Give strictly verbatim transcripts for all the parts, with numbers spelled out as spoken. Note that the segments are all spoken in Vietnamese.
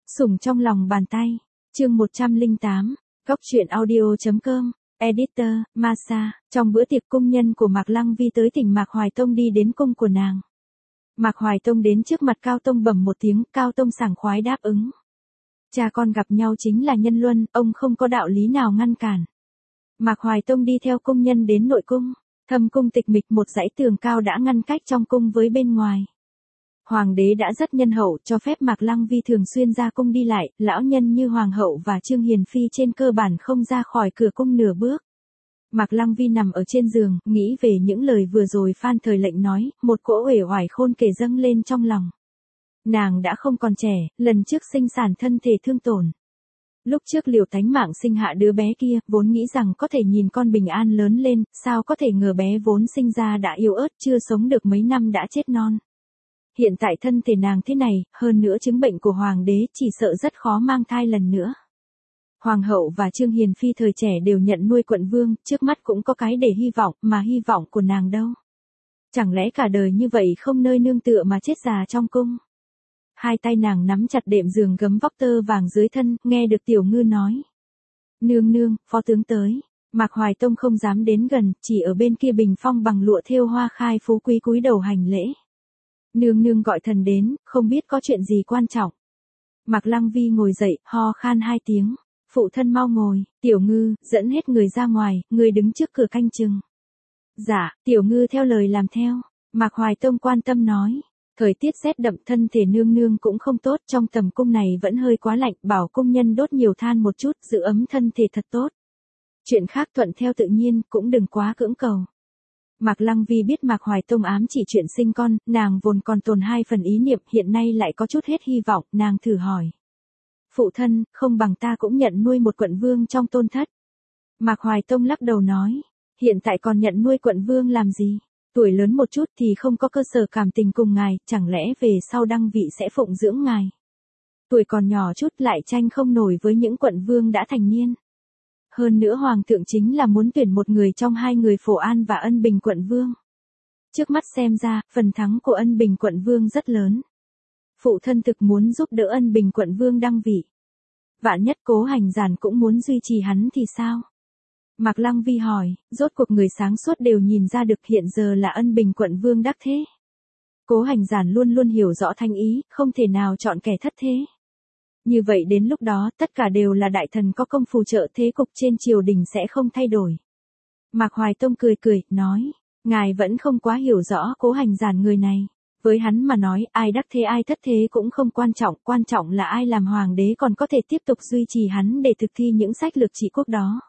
Sủng trong lòng bàn tay. Chương một trăm lẻ tám. Góc truyện audio.com. Editor, Masa. Trong bữa tiệc cung nhân của Mạc Lăng Vi tới thỉnh Mạc Hoài Tông đi đến cung của nàng. Mạc Hoài Tông đến trước mặt Cao Tông bẩm một tiếng, Cao Tông sảng khoái đáp ứng. Cha con gặp nhau chính là nhân luân, ông không có đạo lý nào ngăn cản. Mạc Hoài Tông đi theo cung nhân đến nội cung. Thâm cung tịch mịch, một dãy tường cao đã ngăn cách trong cung với bên ngoài. Hoàng đế đã rất nhân hậu, cho phép Mạc Lăng Vi thường xuyên ra cung đi lại, lão nhân như Hoàng hậu và Trương Hiền Phi trên cơ bản không ra khỏi cửa cung nửa bước. Mạc Lăng Vi nằm ở trên giường, nghĩ về những lời vừa rồi Phan Thời Lệnh nói, một cỗ uể oải khôn kể dâng lên trong lòng. Nàng đã không còn trẻ, lần trước sinh sản thân thể thương tổn. Lúc trước liều tánh mạng sinh hạ đứa bé kia, vốn nghĩ rằng có thể nhìn con bình an lớn lên, sao có thể ngờ bé vốn sinh ra đã yếu ớt, chưa sống được mấy năm đã chết non. Hiện tại thân thể nàng thế này, hơn nữa chứng bệnh của Hoàng đế chỉ sợ rất khó mang thai lần nữa. Hoàng hậu và Trương Hiền Phi thời trẻ đều nhận nuôi quận vương, trước mắt cũng có cái để hy vọng, mà hy vọng của nàng đâu. Chẳng lẽ cả đời như vậy không nơi nương tựa mà chết già trong cung. Hai tay nàng nắm chặt đệm giường gấm vóc tơ vàng dưới thân, nghe được Tiểu Ngư nói. Nương nương, phó tướng tới. Mạc Hoài Tông không dám đến gần, chỉ ở bên kia bình phong bằng lụa thêu hoa khai phú quý cúi đầu hành lễ. Nương nương gọi thần đến, không biết có chuyện gì quan trọng. Mạc Lăng Vi ngồi dậy, ho khan hai tiếng. Phụ thân mau ngồi. Tiểu Ngư, dẫn hết người ra ngoài, người đứng trước cửa canh chừng. Dạ, Tiểu Ngư theo lời làm theo. Mạc Hoài Tông quan tâm nói. Thời tiết rét đậm, thân thể nương nương cũng không tốt, trong tầm cung này vẫn hơi quá lạnh, bảo cung nhân đốt nhiều than một chút, giữ ấm thân thể thật tốt. Chuyện khác thuận theo tự nhiên, cũng đừng quá cưỡng cầu. Mạc Lăng Vi biết Mạc Hoài Tông ám chỉ chuyện sinh con, nàng vốn còn tồn hai phần ý niệm, hiện nay lại có chút hết hy vọng, nàng thử hỏi. Phụ thân, không bằng ta cũng nhận nuôi một quận vương trong tôn thất. Mạc Hoài Tông lắc đầu nói, hiện tại còn nhận nuôi quận vương làm gì? Tuổi lớn một chút thì không có cơ sở cảm tình cùng ngài, chẳng lẽ về sau đăng vị sẽ phụng dưỡng ngài? Tuổi còn nhỏ chút lại tranh không nổi với những quận vương đã thành niên. Hơn nữa Hoàng thượng chính là muốn tuyển một người trong hai người Phổ An và Ân Bình quận vương. Trước mắt xem ra, phần thắng của Ân Bình quận vương rất lớn. Phụ thân thực muốn giúp đỡ Ân Bình quận vương đăng vị. Vạn nhất Cố Hành Giản cũng muốn duy trì hắn thì sao? Mạc Lăng Vi hỏi, rốt cuộc người sáng suốt đều nhìn ra được hiện giờ là Ân Bình quận vương đắc thế. Cố Hành Giản luôn luôn hiểu rõ thanh ý, không thể nào chọn kẻ thất thế. Như vậy đến lúc đó, tất cả đều là đại thần có công phù trợ, thế cục trên triều đình sẽ không thay đổi. Mạc Hoài Tông cười cười, nói, ngài vẫn không quá hiểu rõ Cố Hành Giản người này. Với hắn mà nói, ai đắc thế ai thất thế cũng không quan trọng, quan trọng là ai làm hoàng đế còn có thể tiếp tục duy trì hắn để thực thi những sách lược trị quốc đó.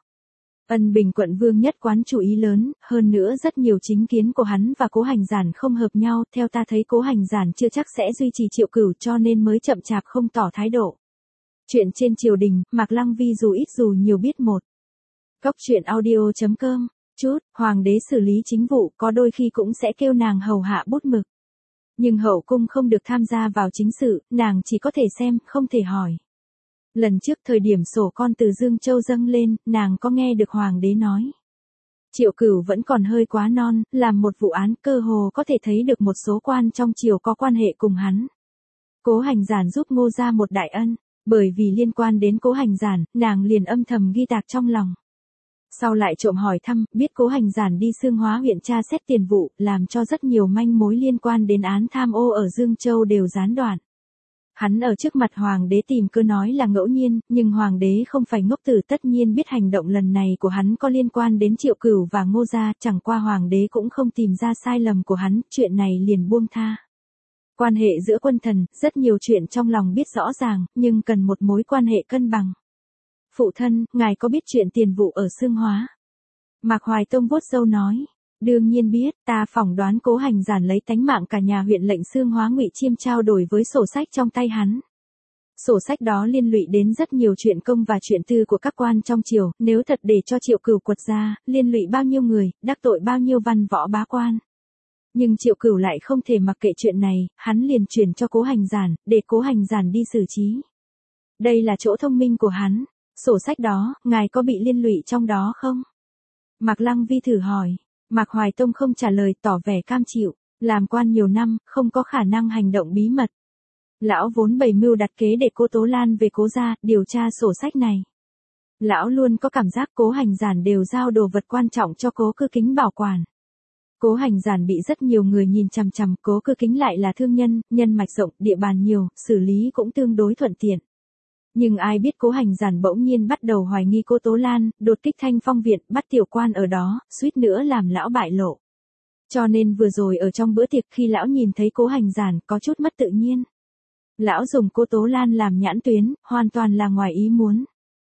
Ân Bình quận vương nhất quán chủ ý lớn, hơn nữa rất nhiều chính kiến của hắn và Cố Hành Giản không hợp nhau, theo ta thấy Cố Hành Giản chưa chắc sẽ duy trì Triệu Cửu cho nên mới chậm chạp không tỏ thái độ. Chuyện trên triều đình, Mạc Lăng Vi dù ít dù nhiều biết một. Góc truyện audio.com. Chút, hoàng đế xử lý chính vụ, có đôi khi cũng sẽ kêu nàng hầu hạ bút mực. Nhưng hậu cung không được tham gia vào chính sự, nàng chỉ có thể xem, không thể hỏi. Lần trước thời điểm sổ con từ Dương Châu dâng lên, nàng có nghe được hoàng đế nói. Triệu Cửu vẫn còn hơi quá non, làm một vụ án cơ hồ có thể thấy được một số quan trong triều có quan hệ cùng hắn. Cố Hành Giản giúp Ngô gia một đại ân, bởi vì liên quan đến Cố Hành Giản, nàng liền âm thầm ghi tạc trong lòng. Sau lại trộm hỏi thăm, biết Cố Hành Giản đi Xương Hóa huyện tra xét tiền vụ, làm cho rất nhiều manh mối liên quan đến án tham ô ở Dương Châu đều gián đoạn. Hắn ở trước mặt hoàng đế tìm cơ nói là ngẫu nhiên, nhưng hoàng đế không phải ngốc tử, tất nhiên biết hành động lần này của hắn có liên quan đến Triệu Cửu và Ngô gia, chẳng qua hoàng đế cũng không tìm ra sai lầm của hắn, chuyện này liền buông tha. Quan hệ giữa quân thần, rất nhiều chuyện trong lòng biết rõ ràng, nhưng cần một mối quan hệ cân bằng. Phụ thân, ngài có biết chuyện tiền vụ ở Xương Hóa? Mạc Hoài Tông vuốt râu nói. Đương nhiên biết, ta phỏng đoán Cố Hành Giản lấy tánh mạng cả nhà huyện lệnh Xương Hóa Ngụy Chiêm trao đổi với sổ sách trong tay hắn. Sổ sách đó liên lụy đến rất nhiều chuyện công và chuyện tư của các quan trong triều, nếu thật để cho Triệu Cửu quật ra, liên lụy bao nhiêu người, đắc tội bao nhiêu văn võ bá quan. Nhưng Triệu Cửu lại không thể mặc kệ chuyện này, hắn liền chuyển cho Cố Hành Giản, để Cố Hành Giản đi xử trí. Đây là chỗ thông minh của hắn. Sổ sách đó, ngài có bị liên lụy trong đó không? Mạc Lăng Vi thử hỏi. Mạc Hoài Tông không trả lời, tỏ vẻ cam chịu. Làm quan nhiều năm, không có khả năng hành động bí mật. Lão vốn bày mưu đặt kế để cô Tố Lan về Cố gia, điều tra sổ sách này. Lão luôn có cảm giác Cố Hành Giản đều giao đồ vật quan trọng cho Cố Cư Kính bảo quản. Cố Hành Giản bị rất nhiều người nhìn chằm chằm, Cố Cư Kính lại là thương nhân, nhân mạch rộng, địa bàn nhiều, xử lý cũng tương đối thuận tiện. Nhưng ai biết Cố Hành Giản bỗng nhiên bắt đầu hoài nghi cô Tố Lan, đột kích Thanh Phong viện, bắt tiểu quan ở đó, suýt nữa làm lão bại lộ. Cho nên vừa rồi ở trong bữa tiệc khi lão nhìn thấy Cố Hành Giản có chút mất tự nhiên. Lão dùng cô Tố Lan làm nhãn tuyến, hoàn toàn là ngoài ý muốn.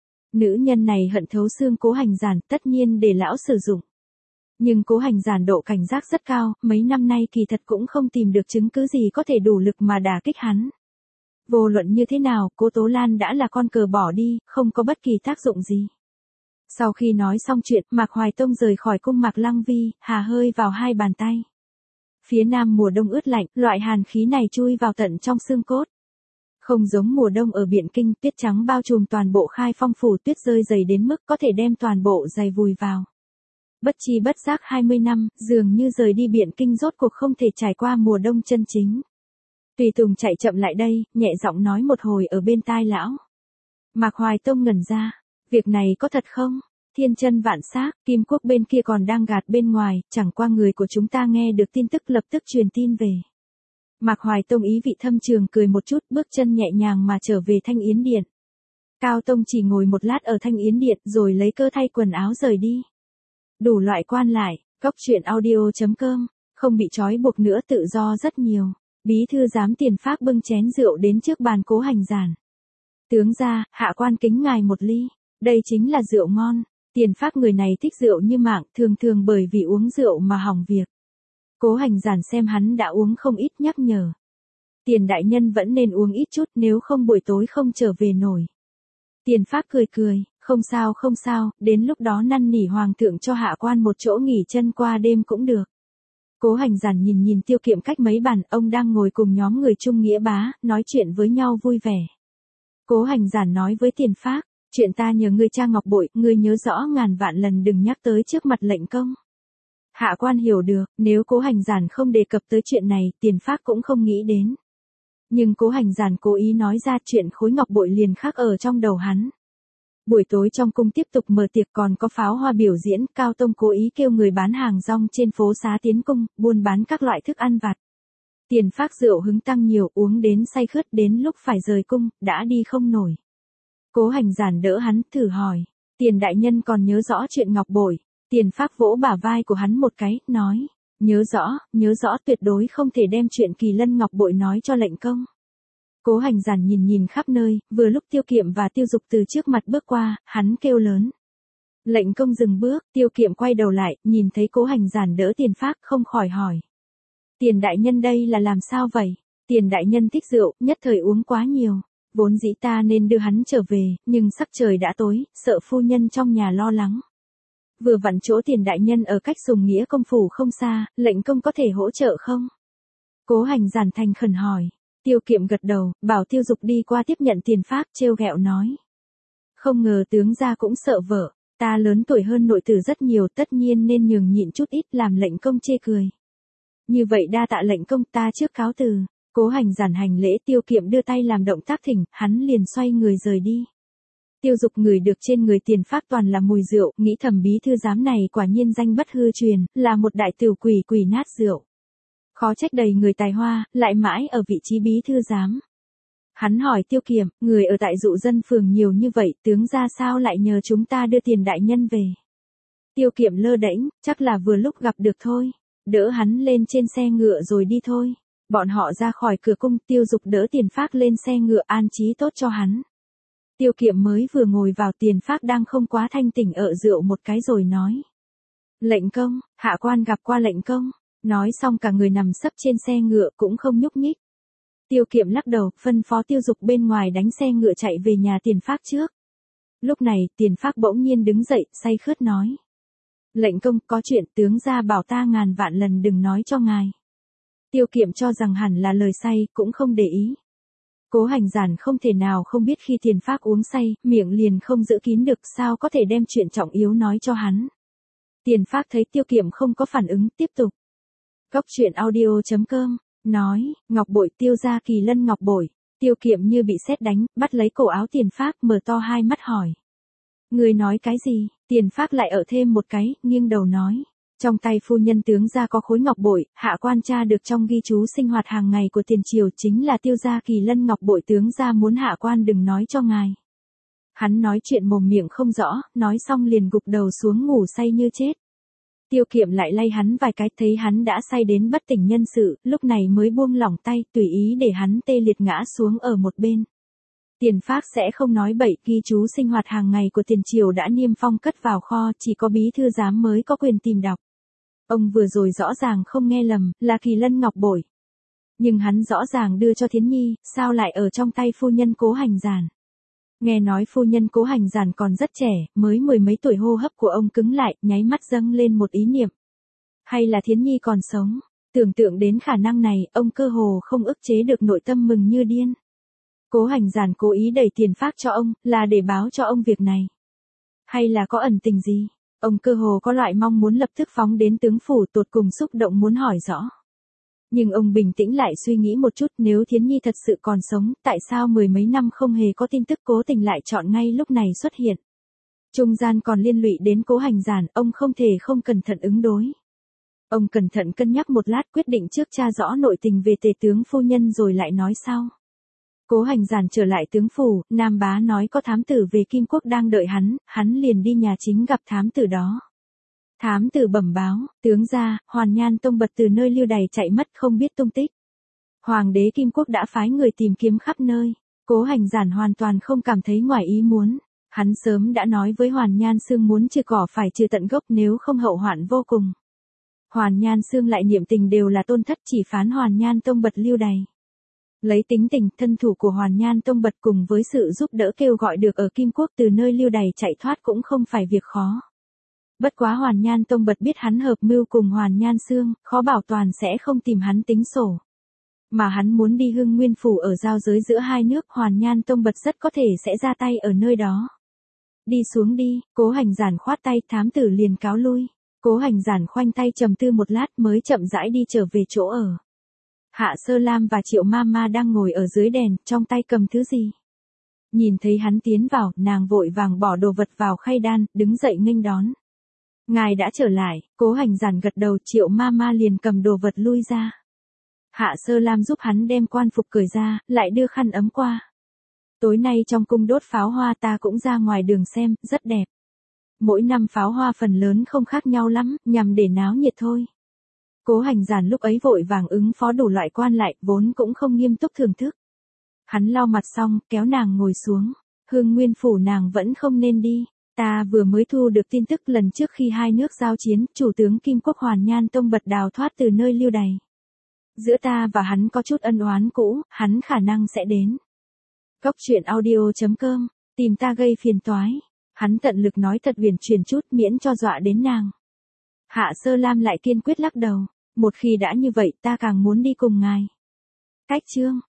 Nữ nhân này hận thấu xương Cố Hành Giản, tất nhiên để lão sử dụng. Nhưng Cố Hành Giản độ cảnh giác rất cao, mấy năm nay kỳ thật cũng không tìm được chứng cứ gì có thể đủ lực mà đả kích hắn. Vô luận như thế nào, cô Tố Lan đã là con cờ bỏ đi, không có bất kỳ tác dụng gì. Sau khi nói xong chuyện, Mạc Hoài Tông rời khỏi cung Mạc Lăng Vi, hà hơi vào hai bàn tay. Phía nam mùa đông ướt lạnh, loại hàn khí này chui vào tận trong xương cốt. Không giống mùa đông ở Biện Kinh, tuyết trắng bao trùm toàn bộ Khai Phong phủ, tuyết rơi dày đến mức có thể đem toàn bộ giày vùi vào. Bất chi bất giác hai mươi năm, dường như rời đi Biện Kinh rốt cuộc không thể trải qua mùa đông chân chính. Tùy Tùng chạy chậm lại đây, nhẹ giọng nói một hồi ở bên tai lão. Mạc Hoài Tông ngẩn ra, việc này có thật không? Thiên chân vạn xác, Kim Quốc bên kia còn đang gạt bên ngoài, chẳng qua người của chúng ta nghe được tin tức lập tức truyền tin về. Mạc Hoài Tông ý vị thâm trường cười một chút, bước chân nhẹ nhàng mà trở về Thanh Yến Điện. Cao Tông chỉ ngồi một lát ở Thanh Yến Điện rồi lấy cơ thay quần áo rời đi. Đủ loại quan lại, góc truyện audio chấm com, không bị trói buộc nữa, tự do rất nhiều. Bí thư giám Tiền Phác bưng chén rượu đến trước bàn Cố Hành Giản. Tướng gia, hạ quan kính ngài một ly, đây chính là rượu ngon. Tiền Phác người này thích rượu như mạng, thường thường bởi vì uống rượu mà hỏng việc. Cố Hành Giản xem hắn đã uống không ít nhắc nhở. Tiền đại nhân vẫn nên uống ít chút, nếu không buổi tối không trở về nổi. Tiền Phác cười cười, không sao không sao, đến lúc đó năn nỉ hoàng thượng cho hạ quan một chỗ nghỉ chân qua đêm cũng được. Cố Hành Giản nhìn nhìn Tiêu Kiệm cách mấy bàn, ông đang ngồi cùng nhóm người Trung Nghĩa Bá, nói chuyện với nhau vui vẻ. Cố Hành Giản nói với Tiền Phác, chuyện ta nhờ ngươi tra ngọc bội, ngươi nhớ rõ ngàn vạn lần đừng nhắc tới trước mặt lệnh công. Hạ quan hiểu được, nếu Cố Hành Giản không đề cập tới chuyện này, Tiền Phác cũng không nghĩ đến. Nhưng Cố Hành Giản cố ý nói ra chuyện khối ngọc bội liền khắc ở trong đầu hắn. Buổi tối trong cung tiếp tục mở tiệc, còn có pháo hoa biểu diễn, Cao Tông cố ý kêu người bán hàng rong trên phố xá tiến cung, buôn bán các loại thức ăn vặt. Tiền Phác rượu hứng tăng nhiều, uống đến say khướt, đến lúc phải rời cung, đã đi không nổi. Cố Hành Giản đỡ hắn, thử hỏi, Tiền đại nhân còn nhớ rõ chuyện ngọc bội? Tiền Phác vỗ bả vai của hắn một cái, nói, nhớ rõ, nhớ rõ, tuyệt đối không thể đem chuyện Kỳ Lân ngọc bội nói cho lệnh công. Cố Hành Giản nhìn nhìn khắp nơi, vừa lúc Tiêu Kiệm và Tiêu Dục từ trước mặt bước qua, hắn kêu lớn. Lệnh công dừng bước, Tiêu Kiệm quay đầu lại, nhìn thấy Cố Hành Giản đỡ Tiền Phác, không khỏi hỏi. Tiền đại nhân đây là làm sao vậy? Tiền đại nhân thích rượu, nhất thời uống quá nhiều. Vốn dĩ ta nên đưa hắn trở về, nhưng sắc trời đã tối, sợ phu nhân trong nhà lo lắng. Vừa vặn chỗ Tiền đại nhân ở cách Sùng Nghĩa công phủ không xa, lệnh công có thể hỗ trợ không? Cố Hành Giản thành khẩn hỏi. Tiêu Kiệm gật đầu, bảo Tiêu Dục đi qua tiếp nhận Tiền Phác, trêu ghẹo nói. Không ngờ tướng gia cũng sợ vợ, ta lớn tuổi hơn nội tử rất nhiều, tất nhiên nên nhường nhịn chút ít, làm lệnh công chê cười. Như vậy đa tạ lệnh công, ta trước cáo từ. Cố Hành Giản hành lễ, Tiêu Kiệm đưa tay làm động tác thỉnh, hắn liền xoay người rời đi. Tiêu Dục ngửi được trên người Tiền Phác toàn là mùi rượu, nghĩ thầm bí thư giám này quả nhiên danh bất hư truyền, là một đại tiểu quỷ quỷ nát rượu. Khó trách đầy người tài hoa, lại mãi ở vị trí bí thư giám. Hắn hỏi Tiêu Kiệm, người ở tại dụ dân phường nhiều như vậy, tướng ra sao lại nhờ chúng ta đưa Tiền đại nhân về? Tiêu Kiệm lơ đễnh, chắc là vừa lúc gặp được thôi. Đỡ hắn lên trên xe ngựa rồi đi thôi. Bọn họ ra khỏi cửa cung, Tiêu Dục đỡ Tiền Phác lên xe ngựa, an trí tốt cho hắn. Tiêu Kiệm mới vừa ngồi vào, Tiền Phác đang không quá thanh tỉnh ợ rượu một cái rồi nói. Lệnh công, hạ quan gặp qua lệnh công. Nói xong cả người nằm sấp trên xe ngựa cũng không nhúc nhích. Tiêu Kiệm lắc đầu, phân phó Tiêu Dục bên ngoài đánh xe ngựa chạy về nhà Tiền Phác trước. Lúc này, Tiền Phác bỗng nhiên đứng dậy, say khướt nói. Lệnh công, có chuyện tướng gia bảo ta ngàn vạn lần đừng nói cho ngài. Tiêu Kiệm cho rằng hẳn là lời say, cũng không để ý. Cố Hành Giản không thể nào không biết khi Tiền Phác uống say, miệng liền không giữ kín được, sao có thể đem chuyện trọng yếu nói cho hắn. Tiền Phác thấy Tiêu Kiệm không có phản ứng, tiếp tục. Góc truyện audio chấm com, nói, ngọc bội, Tiêu gia Kỳ Lân ngọc bội. Tiêu Kiệm như bị sét đánh, bắt lấy cổ áo Tiền Phác, mở to hai mắt hỏi. Người nói cái gì? Tiền Phác lại ở thêm một cái, nghiêng đầu nói. Trong tay phu nhân tướng gia có khối ngọc bội, hạ quan tra được trong ghi chú sinh hoạt hàng ngày của tiền triều chính là Tiêu gia Kỳ Lân ngọc bội, tướng gia muốn hạ quan đừng nói cho ngài. Hắn nói chuyện mồm miệng không rõ, nói xong liền gục đầu xuống ngủ say như chết. Tiêu Kiệm lại lay hắn vài cái, thấy hắn đã say đến bất tỉnh nhân sự, lúc này mới buông lỏng tay, tùy ý để hắn tê liệt ngã xuống ở một bên. Tiền Phác sẽ không nói bậy, ghi chú sinh hoạt hàng ngày của tiền triều đã niêm phong cất vào kho, chỉ có bí thư giám mới có quyền tìm đọc. Ông vừa rồi rõ ràng không nghe lầm, là Kỳ Lân ngọc bội. Nhưng hắn rõ ràng đưa cho Thiến Nhi, sao lại ở trong tay phu nhân Cố Hành Giản. Nghe nói phu nhân Cố Hành Giản còn rất trẻ, mới mười mấy tuổi, hô hấp của ông cứng lại, nháy mắt dâng lên một ý niệm. Hay là Thiến Nhi còn sống? Tưởng tượng đến khả năng này, ông cơ hồ không ức chế được nội tâm mừng như điên. Cố Hành Giản cố ý đẩy Tiền Phác cho ông, là để báo cho ông việc này. Hay là có ẩn tình gì? Ông cơ hồ có loại mong muốn lập tức phóng đến tướng phủ, tột cùng xúc động muốn hỏi rõ. Nhưng ông bình tĩnh lại suy nghĩ một chút, nếu Thiến Nhi thật sự còn sống, tại sao mười mấy năm không hề có tin tức, cố tình lại chọn ngay lúc này xuất hiện. Trung gian còn liên lụy đến Cố Hành Giản, ông không thể không cẩn thận ứng đối. Ông cẩn thận cân nhắc một lát, quyết định trước tra rõ nội tình về Tề tướng phu nhân rồi lại nói sau. Cố Hành Giản trở lại tướng phủ, Nam Bá nói có thám tử về Kim Quốc đang đợi hắn, hắn liền đi nhà chính gặp thám tử đó. Thám tử bẩm báo, tướng gia, Hoàn Nhan Tông Bật từ nơi lưu đày chạy mất không biết tung tích. Hoàng đế Kim Quốc đã phái người tìm kiếm khắp nơi. Cố Hành Giản hoàn toàn không cảm thấy ngoài ý muốn. Hắn sớm đã nói với Hoàn Nhan Xương muốn trừ cỏ phải trừ tận gốc, nếu không hậu hoạn vô cùng. Hoàn Nhan Xương lại niệm tình đều là tôn thất, chỉ phán Hoàn Nhan Tông Bật lưu đày. Lấy tính tình, thân thủ của Hoàn Nhan Tông Bật cùng với sự giúp đỡ kêu gọi được ở Kim Quốc từ nơi lưu đày chạy thoát cũng không phải việc khó. Bất quá Hoàn Nhan Tông Bật biết hắn hợp mưu cùng Hoàn Nhan Xương, khó bảo toàn sẽ không tìm hắn tính sổ. Mà hắn muốn đi Hưng Nguyên phủ ở giao giới giữa hai nước, Hoàn Nhan Tông Bật rất có thể sẽ ra tay ở nơi đó. Đi xuống đi, Cố Hành Giản khoát tay, thám tử liền cáo lui. Cố Hành Giản khoanh tay trầm tư một lát mới chậm rãi đi trở về chỗ ở. Hạ Sơ Lam và Triệu Mama đang ngồi ở dưới đèn, trong tay cầm thứ gì. Nhìn thấy hắn tiến vào, nàng vội vàng bỏ đồ vật vào khay đan, đứng dậy nghênh đón. Ngài đã trở lại, Cố Hành Giản gật đầu, Triệu Mama liền cầm đồ vật lui ra. Hạ Sơ Lam giúp hắn đem quan phục cởi ra, lại đưa khăn ấm qua. Tối nay trong cung đốt pháo hoa, ta cũng ra ngoài đường xem, rất đẹp. Mỗi năm pháo hoa phần lớn không khác nhau lắm, nhằm để náo nhiệt thôi. Cố Hành Giản lúc ấy vội vàng ứng phó đủ loại quan lại, vốn cũng không nghiêm túc thưởng thức. Hắn lau mặt xong, kéo nàng ngồi xuống. Hương Nguyên phủ nàng vẫn không nên đi. Ta vừa mới thu được tin tức lần trước khi hai nước giao chiến, chủ tướng Kim Quốc Hoàn Nhan Tông Bật đào thoát từ nơi lưu đày. Giữa ta và hắn có chút ân oán cũ, hắn khả năng sẽ đến. Góc truyện audio chấm com, tìm ta gây phiền toái. Hắn tận lực nói thật huyền chuyển chút miễn cho dọa đến nàng. Hạ Sơ Lam lại kiên quyết lắc đầu. Một khi đã như vậy ta càng muốn đi cùng ngài. Cách chương.